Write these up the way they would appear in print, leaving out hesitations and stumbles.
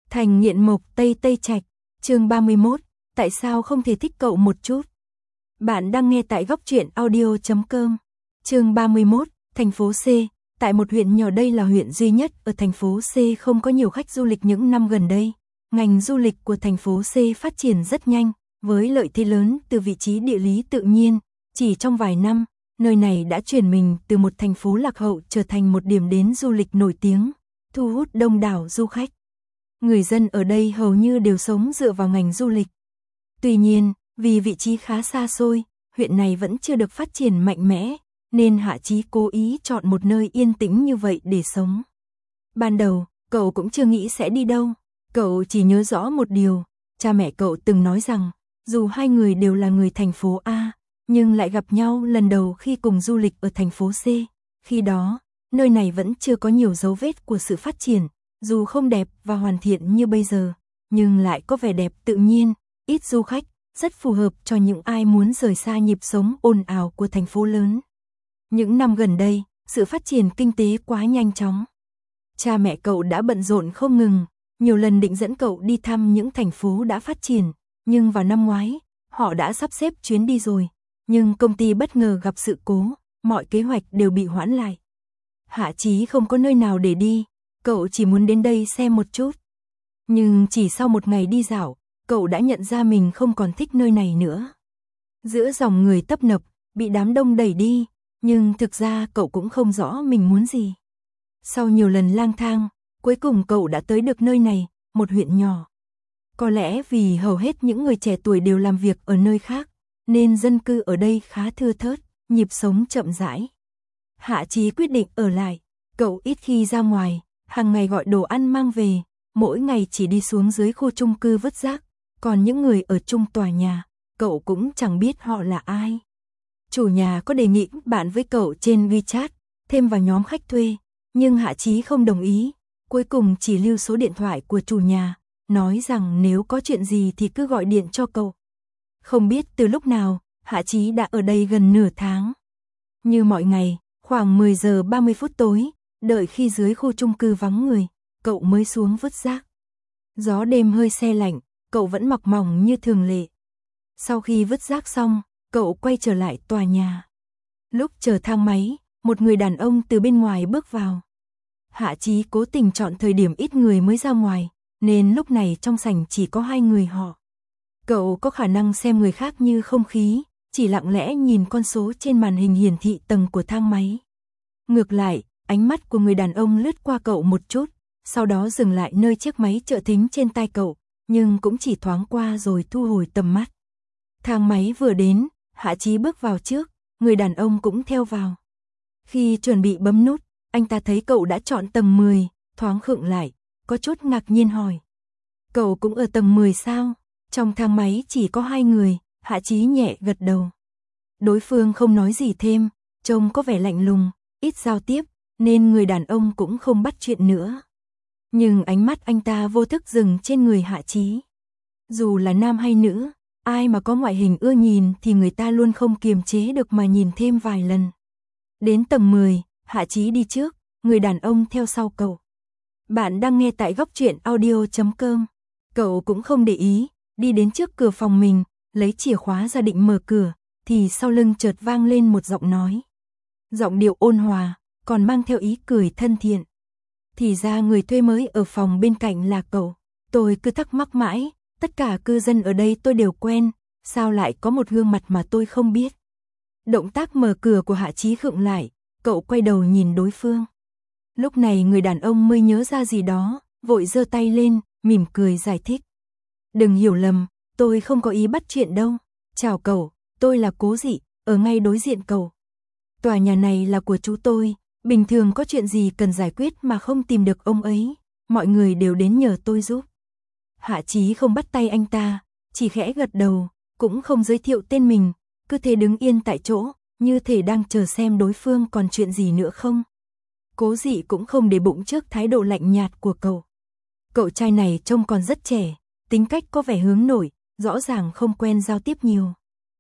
Thành nghiện mộc Tây Tây Trạch, chương 31, tại sao không thể thích cậu một chút? Bạn đang nghe tại góc truyện audio.com. Chương 31, thành phố C, tại một huyện nhỏ, đây là huyện duy nhất ở thành phố C không có nhiều khách du lịch những năm gần đây. Ngành du lịch của thành phố C phát triển rất nhanh, với lợi thế lớn từ vị trí địa lý tự nhiên, chỉ trong vài năm, nơi này đã chuyển mình từ một thành phố lạc hậu trở thành một điểm đến du lịch nổi tiếng, thu hút đông đảo du khách. Người dân ở đây hầu như đều sống dựa vào ngành du lịch. Tuy nhiên, vì vị trí khá xa xôi, huyện này vẫn chưa được phát triển mạnh mẽ, nên Hạ Chí cố ý chọn một nơi yên tĩnh như vậy để sống. Ban đầu, cậu cũng chưa nghĩ sẽ đi đâu. Cậu chỉ nhớ rõ một điều, cha mẹ cậu từng nói rằng, dù hai người đều là người thành phố A, nhưng lại gặp nhau lần đầu khi cùng du lịch ở thành phố C. Khi đó, nơi này vẫn chưa có nhiều dấu vết của sự phát triển, dù không đẹp và hoàn thiện như bây giờ, nhưng lại có vẻ đẹp tự nhiên, ít du khách, rất phù hợp cho những ai muốn rời xa nhịp sống ồn ào của thành phố lớn. Những năm gần đây, sự phát triển kinh tế quá nhanh chóng. Cha mẹ cậu đã bận rộn không ngừng, nhiều lần định dẫn cậu đi thăm những thành phố đã phát triển, nhưng vào năm ngoái, họ đã sắp xếp chuyến đi rồi, nhưng công ty bất ngờ gặp sự cố, mọi kế hoạch đều bị hoãn lại. Hạ Chí không có nơi nào để đi, cậu chỉ muốn đến đây xem một chút. Nhưng chỉ sau một ngày đi dạo, cậu đã nhận ra mình không còn thích nơi này nữa. Giữa dòng người tấp nập, bị đám đông đẩy đi, nhưng thực ra cậu cũng không rõ mình muốn gì. Sau nhiều lần lang thang, cuối cùng cậu đã tới được nơi này, một huyện nhỏ. Có lẽ vì hầu hết những người trẻ tuổi đều làm việc ở nơi khác, nên dân cư ở đây khá thưa thớt, nhịp sống chậm rãi. Hạ Chí quyết định ở lại, cậu ít khi ra ngoài, hàng ngày gọi đồ ăn mang về, mỗi ngày chỉ đi xuống dưới khu chung cư vứt rác, còn những người ở chung tòa nhà, cậu cũng chẳng biết họ là ai. Chủ nhà có đề nghị bạn với cậu trên WeChat, thêm vào nhóm khách thuê, nhưng Hạ Chí không đồng ý, cuối cùng chỉ lưu số điện thoại của chủ nhà, nói rằng nếu có chuyện gì thì cứ gọi điện cho cậu. Không biết từ lúc nào, Hạ Chí đã ở đây gần nửa tháng. Như mọi ngày, khoảng 10 giờ 30 phút tối, đợi khi dưới khu chung cư vắng người, cậu mới xuống vứt rác. Gió đêm hơi se lạnh, cậu vẫn mặc mỏng như thường lệ. Sau khi vứt rác xong, cậu quay trở lại tòa nhà. Lúc chờ thang máy, một người đàn ông từ bên ngoài bước vào. Hạ Chí cố tình chọn thời điểm ít người mới ra ngoài, nên lúc này trong sảnh chỉ có hai người họ. Cậu có khả năng xem người khác như không khí, chỉ lặng lẽ nhìn con số trên màn hình hiển thị tầng của thang máy. Ngược lại, ánh mắt của người đàn ông lướt qua cậu một chút, sau đó dừng lại nơi chiếc máy trợ thính trên tay cậu, nhưng cũng chỉ thoáng qua rồi thu hồi tầm mắt. Thang máy vừa đến, Hạ Chí bước vào trước, người đàn ông cũng theo vào. Khi chuẩn bị bấm nút, anh ta thấy cậu đã chọn tầng 10, thoáng khựng lại, có chút ngạc nhiên hỏi. Cậu cũng ở tầng 10 sao? Trong thang máy chỉ có hai người, Hạ Chí nhẹ gật đầu. Đối phương không nói gì thêm, trông có vẻ lạnh lùng, ít giao tiếp, nên người đàn ông cũng không bắt chuyện nữa. Nhưng ánh mắt anh ta vô thức dừng trên người Hạ Chí. Dù là nam hay nữ, ai mà có ngoại hình ưa nhìn thì người ta luôn không kiềm chế được mà nhìn thêm vài lần. Đến tầng 10, Hạ Chí đi trước, người đàn ông theo sau cậu. Bạn đang nghe tại góc truyện audio.com. Cậu cũng không để ý, đi đến trước cửa phòng mình, lấy chìa khóa ra định mở cửa, thì sau lưng chợt vang lên một giọng nói. Giọng điệu ôn hòa, còn mang theo ý cười thân thiện. Thì ra người thuê mới ở phòng bên cạnh là cậu. Tôi cứ thắc mắc mãi, tất cả cư dân ở đây tôi đều quen, sao lại có một gương mặt mà tôi không biết. Động tác mở cửa của Hạ Chí khựng lại, cậu quay đầu nhìn đối phương. Lúc này người đàn ông mới nhớ ra gì đó, vội giơ tay lên, mỉm cười giải thích. Đừng hiểu lầm, tôi không có ý bắt chuyện đâu. Chào cậu, tôi là Cố Dị, ở ngay đối diện cậu. Tòa nhà này là của chú tôi, bình thường có chuyện gì cần giải quyết mà không tìm được ông ấy, mọi người đều đến nhờ tôi giúp. Hạ Chí không bắt tay anh ta, chỉ khẽ gật đầu, cũng không giới thiệu tên mình, cứ thế đứng yên tại chỗ, như thể đang chờ xem đối phương còn chuyện gì nữa không. Cố Dị cũng không để bụng trước thái độ lạnh nhạt của cậu. Cậu trai này trông còn rất trẻ, tính cách có vẻ hướng nội, rõ ràng không quen giao tiếp nhiều.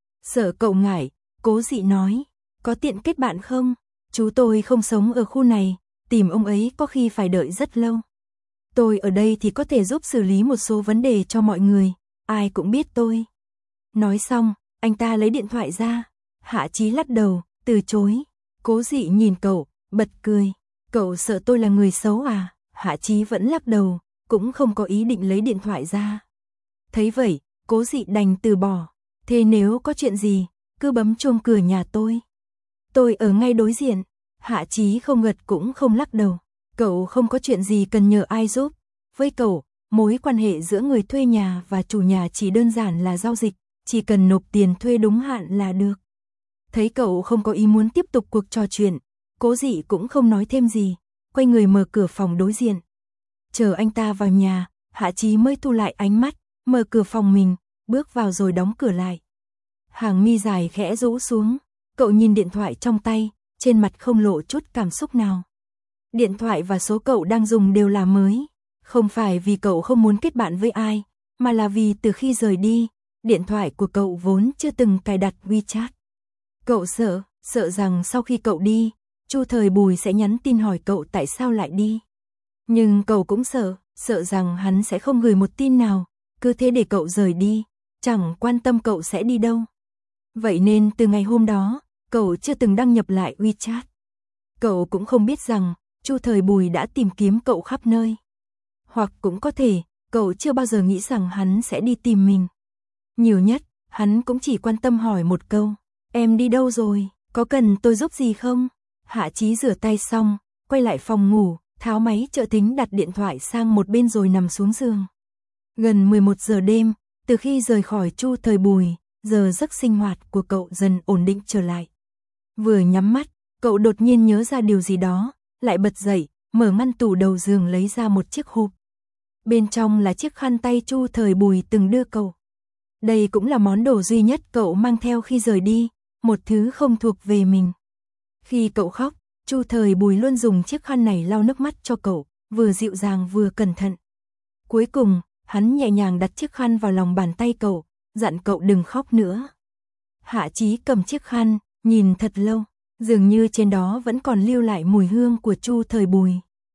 Sợ cậu ngại, Cố Dị nói, có tiện kết bạn không? Chú tôi không sống ở khu này, tìm ông ấy có khi phải đợi rất lâu. Tôi ở đây thì có thể giúp xử lý một số vấn đề cho mọi người, ai cũng biết tôi. Nói xong, anh ta lấy điện thoại ra. Hạ Chí lắc đầu, từ chối. Cố Dị nhìn cậu, bật cười. Cậu sợ tôi là người xấu à? Hạ Chí vẫn lắc đầu, cũng không có ý định lấy điện thoại ra. Thấy vậy, Cố Dị đành từ bỏ. Thế nếu có chuyện gì, cứ bấm chuông cửa nhà tôi. Tôi ở ngay đối diện. Hạ Chí không gật cũng không lắc đầu. Cậu không có chuyện gì cần nhờ ai giúp. Với cậu, mối quan hệ giữa người thuê nhà và chủ nhà chỉ đơn giản là giao dịch, chỉ cần nộp tiền thuê đúng hạn là được. Thấy cậu không có ý muốn tiếp tục cuộc trò chuyện, Cố Dị cũng không nói thêm gì, quay người mở cửa phòng đối diện. Chờ anh ta vào nhà, Hạ Chí mới thu lại ánh mắt, mở cửa phòng mình, bước vào rồi đóng cửa lại. Hàng mi dài khẽ rũ xuống, cậu nhìn điện thoại trong tay, trên mặt không lộ chút cảm xúc nào. Điện thoại và số cậu đang dùng đều là mới, không phải vì cậu không muốn kết bạn với ai, mà là vì từ khi rời đi, điện thoại của cậu vốn chưa từng cài đặt WeChat. Cậu sợ rằng sau khi cậu đi, Chu Thời Bùi sẽ nhắn tin hỏi cậu tại sao lại đi. Nhưng cậu cũng sợ rằng hắn sẽ không gửi một tin nào, cứ thế để cậu rời đi, chẳng quan tâm cậu sẽ đi đâu. Vậy nên từ ngày hôm đó, cậu chưa từng đăng nhập lại WeChat. Cậu cũng không biết rằng, Chu Thời Bùi đã tìm kiếm cậu khắp nơi. Hoặc cũng có thể, cậu chưa bao giờ nghĩ rằng hắn sẽ đi tìm mình. Nhiều nhất, hắn cũng chỉ quan tâm hỏi một câu, em đi đâu rồi, có cần tôi giúp gì không? Hạ Chí rửa tay xong, quay lại phòng ngủ, tháo máy trợ thính đặt điện thoại sang một bên rồi nằm xuống giường. Gần 11 giờ đêm, từ khi rời khỏi Chu Thời Bùi, giờ giấc sinh hoạt của cậu dần ổn định trở lại. Vừa nhắm mắt, cậu đột nhiên nhớ ra điều gì đó, lại bật dậy, mở ngăn tủ đầu giường lấy ra một chiếc hộp. Bên trong là chiếc khăn tay Chu Thời Bùi từng đưa cậu. Đây cũng là món đồ duy nhất cậu mang theo khi rời đi, một thứ không thuộc về mình. Khi cậu khóc, Chu Thời Bùi luôn dùng chiếc khăn này lau nước mắt cho cậu, vừa dịu dàng vừa cẩn thận. Cuối cùng, hắn nhẹ nhàng đặt chiếc khăn vào lòng bàn tay cậu, dặn cậu đừng khóc nữa. Hạ Chí cầm chiếc khăn, nhìn thật lâu, dường như trên đó vẫn còn lưu lại mùi hương của Chu Thời Bùi.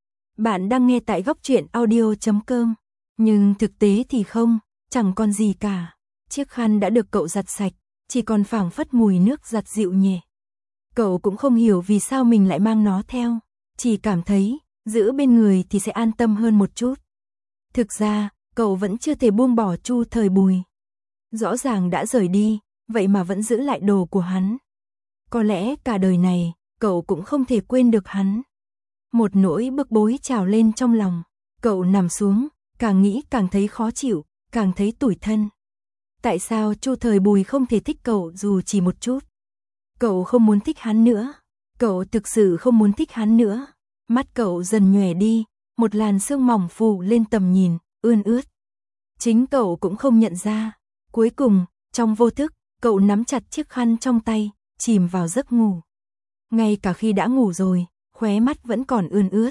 Bạn đang nghe tại Góc Truyện Audio.com, nhưng thực tế thì không, chẳng còn gì cả. Chiếc khăn đã được cậu giặt sạch, chỉ còn phảng phất mùi nước giặt dịu nhẹ. Cậu cũng không hiểu vì sao mình lại mang nó theo, chỉ cảm thấy, giữ bên người thì sẽ an tâm hơn một chút. Thực ra, cậu vẫn chưa thể buông bỏ Chu Thời Bùi. Rõ ràng đã rời đi, vậy mà vẫn giữ lại đồ của hắn. Có lẽ cả đời này, cậu cũng không thể quên được hắn. Một nỗi bực bối trào lên trong lòng, cậu nằm xuống, càng nghĩ càng thấy khó chịu, càng thấy tủi thân. Tại sao Chu Thời Bùi không thể thích cậu dù chỉ một chút? Cậu không muốn thích hắn nữa. Cậu thực sự không muốn thích hắn nữa. Mắt cậu dần nhòe đi, một làn sương mỏng phủ lên tầm nhìn, ươn ướt. Chính cậu cũng không nhận ra. Cuối cùng, trong vô thức, cậu nắm chặt chiếc khăn trong tay, chìm vào giấc ngủ. Ngay cả khi đã ngủ rồi, khóe mắt vẫn còn ươn ướt.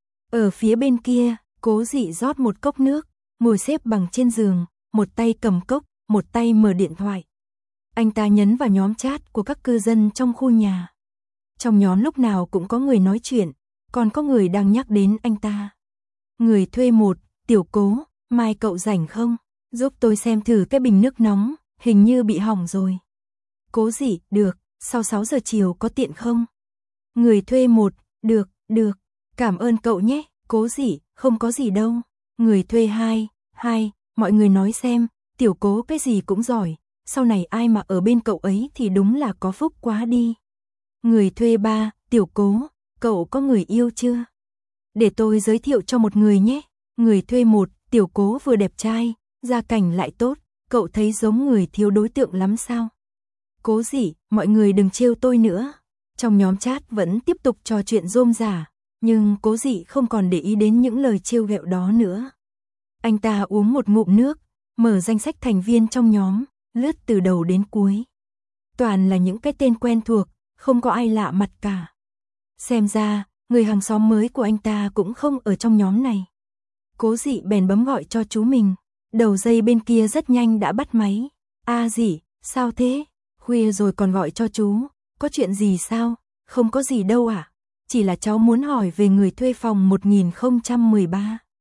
Ở phía bên kia, Cố Dị rót một cốc nước, ngồi xếp bằng trên giường, một tay cầm cốc, một tay mở điện thoại. Anh ta nhấn vào nhóm chat của các cư dân trong khu nhà. Trong nhóm lúc nào cũng có người nói chuyện, còn có người đang nhắc đến anh ta. Người thuê 1, Tiểu Cố, mai cậu rảnh không? Giúp tôi xem thử cái bình nước nóng, hình như bị hỏng rồi. Cố Dị, được, sau 6 giờ chiều có tiện không? Người thuê 1, được, cảm ơn cậu nhé. Cố Dị, không có gì đâu. Người thuê 2, mọi người nói xem, Tiểu Cố cái gì cũng giỏi, sau này ai mà ở bên cậu ấy thì đúng là có phúc quá đi. Người thuê 3, Tiểu Cố, cậu có người yêu chưa? Để tôi giới thiệu cho một người nhé. Người thuê 1, Tiểu Cố vừa đẹp trai, gia cảnh lại tốt, cậu thấy giống người thiếu đối tượng lắm sao? Cố Dị, mọi người đừng trêu tôi nữa. Trong nhóm chat vẫn tiếp tục trò chuyện rôm rả, nhưng Cố Dị không còn để ý đến những lời trêu ghẹo đó nữa. Anh ta uống một ngụm nước, mở danh sách thành viên trong nhóm, lướt từ đầu đến cuối. Toàn là những cái tên quen thuộc, không có ai lạ mặt cả. Xem ra, người hàng xóm mới của anh ta cũng không ở trong nhóm này. Cố Dị bèn bấm gọi cho chú mình. Đầu dây bên kia rất nhanh đã bắt máy. Dị, sao thế? Khuya rồi còn gọi cho chú, có chuyện gì sao? Không có gì đâu ạ. Chỉ là cháu muốn hỏi về người thuê phòng 1013.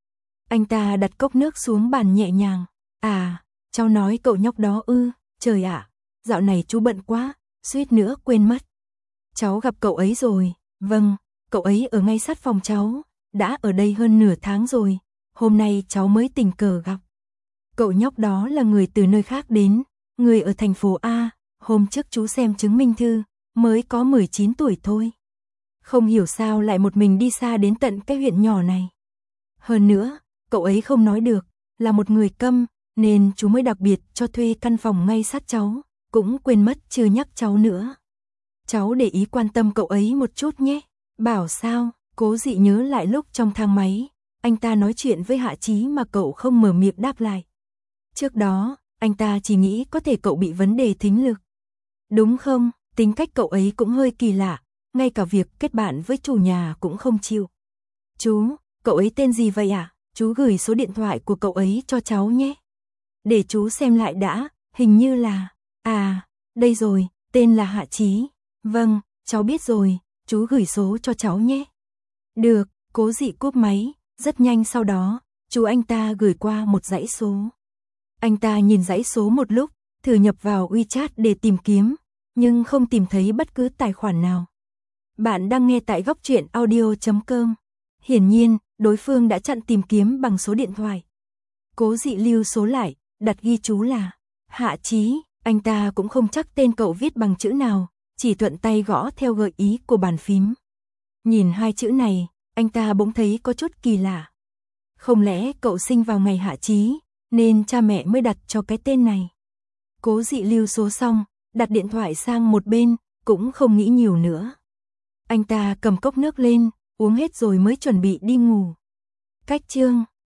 Anh ta đặt cốc nước xuống bàn nhẹ nhàng. À, cháu nói cậu nhóc đó ư, trời ạ, dạo này chú bận quá, suýt nữa quên mất. Cháu gặp cậu ấy rồi, vâng, cậu ấy ở ngay sát phòng cháu, đã ở đây hơn nửa tháng rồi, hôm nay cháu mới tình cờ gặp. Cậu nhóc đó là người từ nơi khác đến, người ở thành phố A, hôm trước chú xem chứng minh thư, mới có 19 tuổi thôi. Không hiểu sao lại một mình đi xa đến tận cái huyện nhỏ này. Hơn nữa, cậu ấy không nói được, là một người câm, nên chú mới đặc biệt cho thuê căn phòng ngay sát cháu, cũng quên mất chưa nhắc cháu nữa. Cháu để ý quan tâm cậu ấy một chút nhé. Bảo sao, Cố Dị nhớ lại lúc trong thang máy, anh ta nói chuyện với Hạ Chí mà cậu không mở miệng đáp lại. Trước đó, anh ta chỉ nghĩ có thể cậu bị vấn đề thính lực. Đúng không, tính cách cậu ấy cũng hơi kỳ lạ, ngay cả việc kết bạn với chủ nhà cũng không chịu. Chú, cậu ấy tên gì vậy ạ? Chú gửi số điện thoại của cậu ấy cho cháu nhé. Để chú xem lại đã, hình như là... À, đây rồi, tên là Hạ Chí. Vâng, cháu biết rồi, chú gửi số cho cháu nhé. Được, Cố Dị cúp máy, rất nhanh sau đó, chú anh ta gửi qua một dãy số. Anh ta nhìn dãy số một lúc, thử nhập vào WeChat để tìm kiếm, nhưng không tìm thấy bất cứ tài khoản nào. Bạn đang nghe tại Góc Truyện Audio.com. Hiển nhiên, đối phương đã chặn tìm kiếm bằng số điện thoại. Cố Dị lưu số lại, đặt ghi chú là Hạ Chí, anh ta cũng không chắc tên cậu viết bằng chữ nào, chỉ thuận tay gõ theo gợi ý của bàn phím. Nhìn hai chữ này, anh ta bỗng thấy có chút kỳ lạ. Không lẽ cậu sinh vào ngày Hạ Chí, nên cha mẹ mới đặt cho cái tên này. Cố Dị lưu số xong, đặt điện thoại sang một bên, cũng không nghĩ nhiều nữa. Anh ta cầm cốc nước lên, uống hết rồi mới chuẩn bị đi ngủ. Cách chương